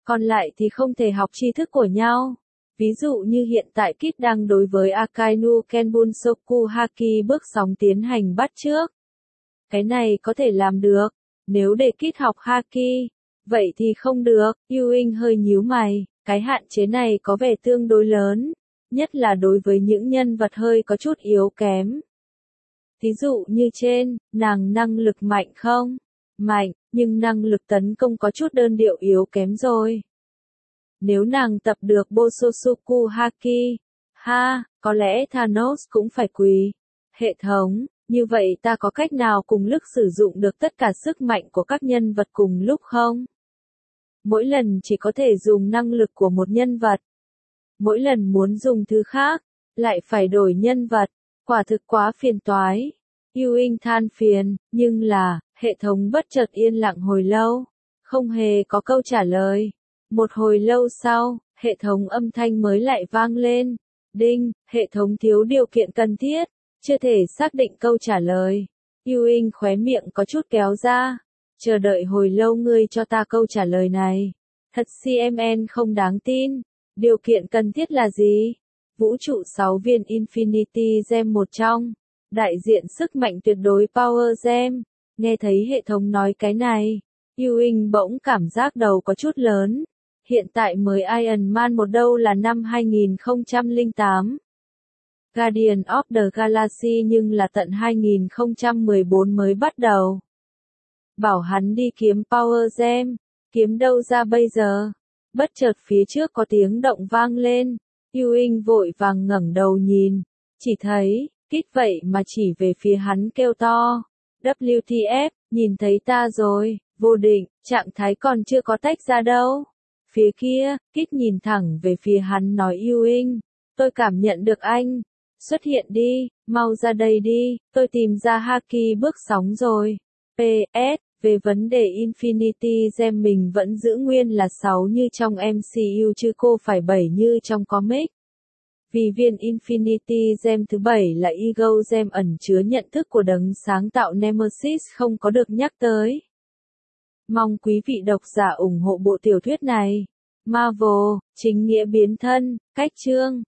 còn lại thì không thể học tri thức của nhau. Ví dụ như hiện tại Kit đang đối với Akainu Kenbunsoku Haki bước sóng tiến hành bắt chước. Cái này có thể làm được, nếu để Kit học Haki, vậy thì không được. Ewing hơi nhíu mày, cái hạn chế này có vẻ tương đối lớn, nhất là đối với những nhân vật hơi có chút yếu kém. Thí dụ như trên, nàng năng lực mạnh không? Mạnh, nhưng năng lực tấn công có chút đơn điệu yếu kém rồi. Nếu nàng tập được Bososoku Haki, có lẽ Thanos cũng phải quỳ. Hệ thống, như vậy ta có cách nào cùng lúc sử dụng được tất cả sức mạnh của các nhân vật cùng lúc không? Mỗi lần chỉ có thể dùng năng lực của một nhân vật. Mỗi lần muốn dùng thứ khác, lại phải đổi nhân vật. Quả thực quá phiền toái. Ewing than phiền, nhưng là, hệ thống bất chợt yên lặng hồi lâu. Không hề có câu trả lời. Một hồi lâu sau, hệ thống âm thanh mới lại vang lên. Đinh, hệ thống thiếu điều kiện cần thiết, chưa thể xác định câu trả lời. Ewing khóe miệng có chút kéo ra. Chờ đợi hồi lâu ngươi cho ta câu trả lời này. Thật CMN không đáng tin. Điều kiện cần thiết là gì? Vũ trụ 6 viên Infinity Gem một trong. Đại diện sức mạnh tuyệt đối Power Gem. Nghe thấy hệ thống nói cái này, Ewing bỗng cảm giác đầu có chút lớn. Hiện tại mới Iron Man một đâu là năm 2008. Guardian of the Galaxy nhưng là tận 2014 mới bắt đầu. Bảo hắn đi kiếm Power Gem, kiếm đâu ra bây giờ? Bất chợt phía trước có tiếng động vang lên, Ewing vội vàng ngẩng đầu nhìn, chỉ thấy, Kit vậy mà chỉ về phía hắn kêu to. WTF, nhìn thấy ta rồi, vô định, trạng thái còn chưa có tách ra đâu. Phía kia, Kit nhìn thẳng về phía hắn nói Ewing, tôi cảm nhận được anh. Xuất hiện đi, mau ra đây đi, tôi tìm ra Haki bước sóng rồi. PS, về vấn đề Infinity Gem mình vẫn giữ nguyên là 6 như trong MCU chứ cô phải 7 như trong comic. Vì viên Infinity Gem thứ 7 là Ego Gem ẩn chứa nhận thức của đấng sáng tạo Nemesis không có được nhắc tới. Mong quý vị độc giả ủng hộ bộ tiểu thuyết này. Marvel, chính nghĩa biến thân, cách chương.